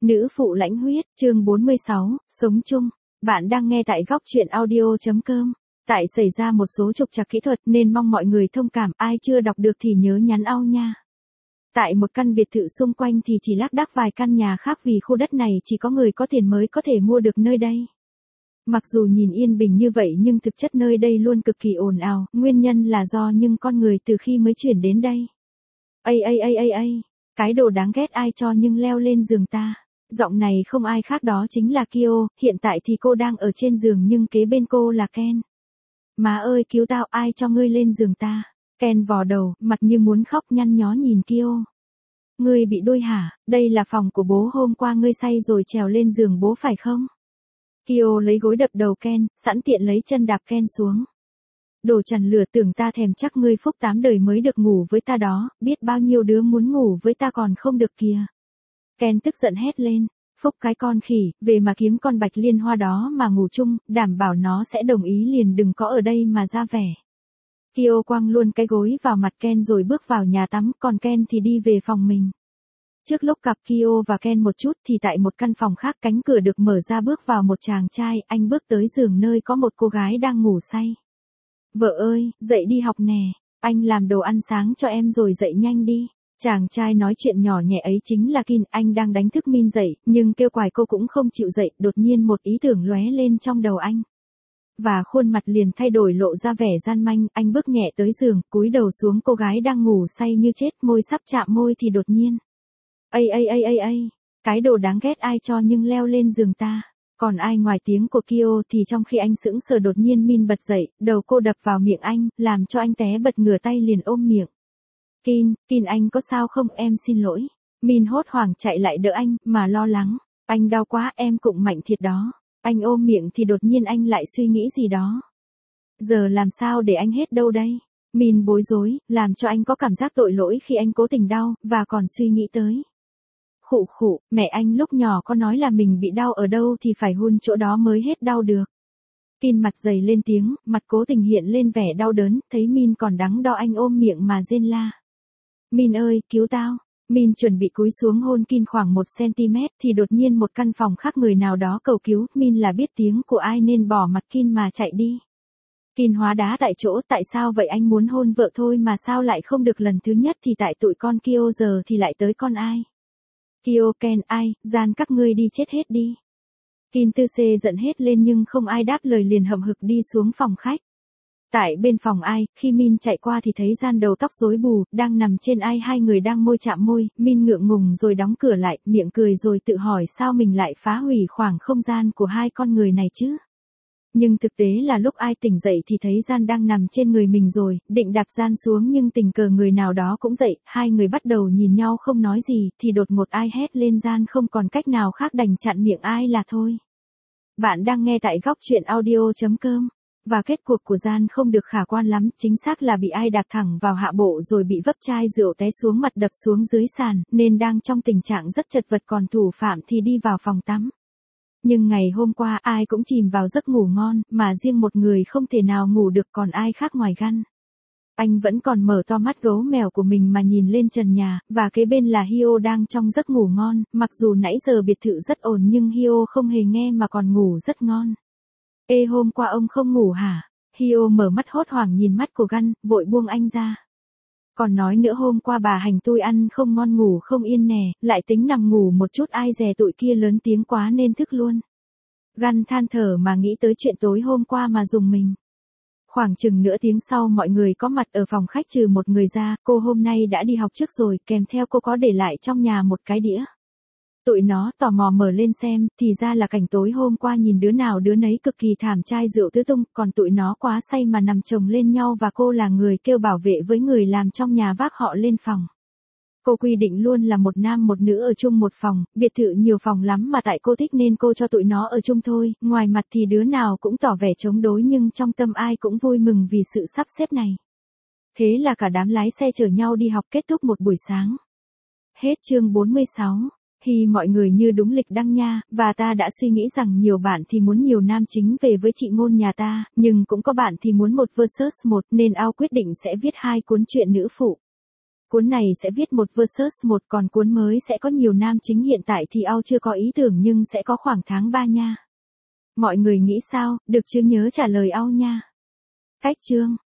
Nữ phụ lãnh huyết, chương 46, sống chung. Bạn đang nghe tại góc truyện audio.com. Tại xảy ra một số trục trặc kỹ thuật nên mong mọi người thông cảm, ai chưa đọc được thì nhớ nhắn au nha. Tại một căn biệt thự xung quanh thì chỉ lác đác vài căn nhà khác vì khu đất này chỉ có người có tiền mới có thể mua được nơi đây. Mặc dù nhìn yên bình như vậy nhưng thực chất nơi đây luôn cực kỳ ồn ào, nguyên nhân là do những con người từ khi mới chuyển đến đây. Cái đồ đáng ghét ai cho nhưng leo lên giường ta. Giọng này không ai khác đó chính là Kyo, hiện tại thì cô đang ở trên giường nhưng kế bên cô là Ken. Má ơi cứu tao, ai cho ngươi lên giường ta? Ken vò đầu, mặt như muốn khóc nhăn nhó nhìn Kyo. Ngươi bị đuôi hả? Đây là phòng của bố, hôm qua ngươi say rồi trèo lên giường bố phải không? Kyo lấy gối đập đầu Ken, sẵn tiện lấy chân đạp Ken xuống. Đồ trần lửa, tưởng ta thèm chắc ngươi phúc 8 đời mới được ngủ với ta đó, biết bao nhiêu đứa muốn ngủ với ta còn không được kìa. Ken tức giận hét lên, phúc cái con khỉ, về mà kiếm con bạch liên hoa đó mà ngủ chung, đảm bảo nó sẽ đồng ý liền, đừng có ở đây mà ra vẻ. Kyo quăng luôn cái gối vào mặt Ken rồi bước vào nhà tắm, còn Ken thì đi về phòng mình. Trước lúc gặp Kyo và Ken một chút thì tại một căn phòng khác, cánh cửa được mở ra, bước vào một chàng trai, anh bước tới giường nơi có một cô gái đang ngủ say. Vợ ơi, dậy đi học nè, anh làm đồ ăn sáng cho em rồi, dậy nhanh đi. Chàng trai nói chuyện nhỏ nhẹ ấy chính là Kin, anh đang đánh thức Min dậy, nhưng kêu quài cô cũng không chịu dậy, đột nhiên một ý tưởng lóe lên trong đầu anh. Và khuôn mặt liền thay đổi, lộ ra vẻ gian manh, anh bước nhẹ tới giường, cúi đầu xuống cô gái đang ngủ say như chết, môi sắp chạm môi thì đột nhiên. Cái đồ đáng ghét ai cho nhưng leo lên giường ta. Còn ai ngoài tiếng của Kyo thì trong khi anh sững sờ đột nhiên Min bật dậy, đầu cô đập vào miệng anh, làm cho anh té bật ngửa tay liền ôm miệng. Kin anh có sao không, em xin lỗi. Min hốt hoảng chạy lại đỡ anh, mà lo lắng. Anh đau quá, em cụng mạnh thiệt đó. Anh ôm miệng thì đột nhiên anh lại suy nghĩ gì đó. Giờ làm sao để anh hết đâu đây? Min bối rối, làm cho anh có cảm giác tội lỗi khi anh cố tình đau, và còn suy nghĩ tới. Khụ, mẹ anh lúc nhỏ có nói là mình bị đau ở đâu thì phải hun chỗ đó mới hết đau được. Kin mặt dày lên tiếng, mặt cố tình hiện lên vẻ đau đớn, thấy Min còn đắn đo anh ôm miệng mà rên la. Min ơi, cứu tao. Min chuẩn bị cúi xuống hôn Kin khoảng 1 cm thì đột nhiên một căn phòng khác người nào đó cầu cứu, Min là biết tiếng của ai nên bỏ mặt Kin mà chạy đi. Kin hóa đá tại chỗ, tại sao vậy, anh muốn hôn vợ thôi mà sao lại không được, lần thứ nhất thì tại tụi con Kyo, giờ thì lại tới con ai. Kyo, Ken, ai, gian các ngươi đi chết hết đi. Kin tư xê giận hết lên nhưng không ai đáp lời, liền hậm hực đi xuống phòng khách. Tại bên phòng ai, khi Min chạy qua thì thấy gian đầu tóc rối bù, đang nằm trên ai, hai người đang môi chạm môi, Min ngượng ngùng rồi đóng cửa lại, miệng cười rồi tự hỏi sao mình lại phá hủy khoảng không gian của hai con người này chứ. Nhưng thực tế là lúc ai tỉnh dậy thì thấy gian đang nằm trên người mình rồi, định đạp gian xuống nhưng tình cờ người nào đó cũng dậy, hai người bắt đầu nhìn nhau không nói gì, thì đột ngột ai hét lên, gian không còn cách nào khác đành chặn miệng ai là thôi. Bạn đang nghe tại góc truyện audio.com. Và kết cuộc của gian không được khả quan lắm, chính xác là bị ai đạp thẳng vào hạ bộ rồi bị vấp chai rượu té xuống mặt đập xuống dưới sàn, nên đang trong tình trạng rất chật vật, còn thủ phạm thì đi vào phòng tắm. Nhưng ngày hôm qua ai cũng chìm vào giấc ngủ ngon, mà riêng một người không thể nào ngủ được, còn ai khác ngoài Gan. Anh vẫn còn mở to mắt gấu mèo của mình mà nhìn lên trần nhà, và kế bên là Hyo đang trong giấc ngủ ngon, mặc dù nãy giờ biệt thự rất ồn nhưng Hyo không hề nghe mà còn ngủ rất ngon. Ê, hôm qua ông không ngủ hả? Hyo mở mắt hốt hoảng nhìn mắt của Gan, vội buông anh ra. Còn nói nữa, hôm qua bà hành tôi ăn không ngon, ngủ không yên nè, lại tính nằm ngủ một chút, ai dè tụi kia lớn tiếng quá nên thức luôn. Gan than thở mà nghĩ tới chuyện tối hôm qua mà rùng mình. Khoảng chừng nửa tiếng sau mọi người có mặt ở phòng khách trừ một người ra, cô hôm nay đã đi học trước rồi, kèm theo cô có để lại trong nhà một cái đĩa. Tụi nó tò mò mở lên xem, thì ra là cảnh tối hôm qua, nhìn đứa nào đứa nấy cực kỳ thảm, chai rượu tứ tung, còn tụi nó quá say mà nằm chồng lên nhau, và cô là người kêu bảo vệ với người làm trong nhà vác họ lên phòng. Cô quy định luôn là một nam một nữ ở chung một phòng, biệt thự nhiều phòng lắm mà tại cô thích nên cô cho tụi nó ở chung thôi, ngoài mặt thì đứa nào cũng tỏ vẻ chống đối nhưng trong tâm ai cũng vui mừng vì sự sắp xếp này. Thế là cả đám lái xe chở nhau đi học, kết thúc một buổi sáng. Hết chương 46. Hi, mọi người như đúng lịch đăng nha, và ta đã suy nghĩ rằng nhiều bạn thì muốn nhiều nam chính về với chị ngôn nhà ta, nhưng cũng có bạn thì muốn một versus một, nên ao quyết định sẽ viết 2 cuốn truyện nữ phụ. cuốn này sẽ viết một versus một, còn cuốn mới sẽ có nhiều nam chính. Hiện tại thì Ao chưa có ý tưởng nhưng sẽ có khoảng tháng 3 nha. Mọi người nghĩ sao, được chứ, nhớ trả lời Ao nha. Cách chương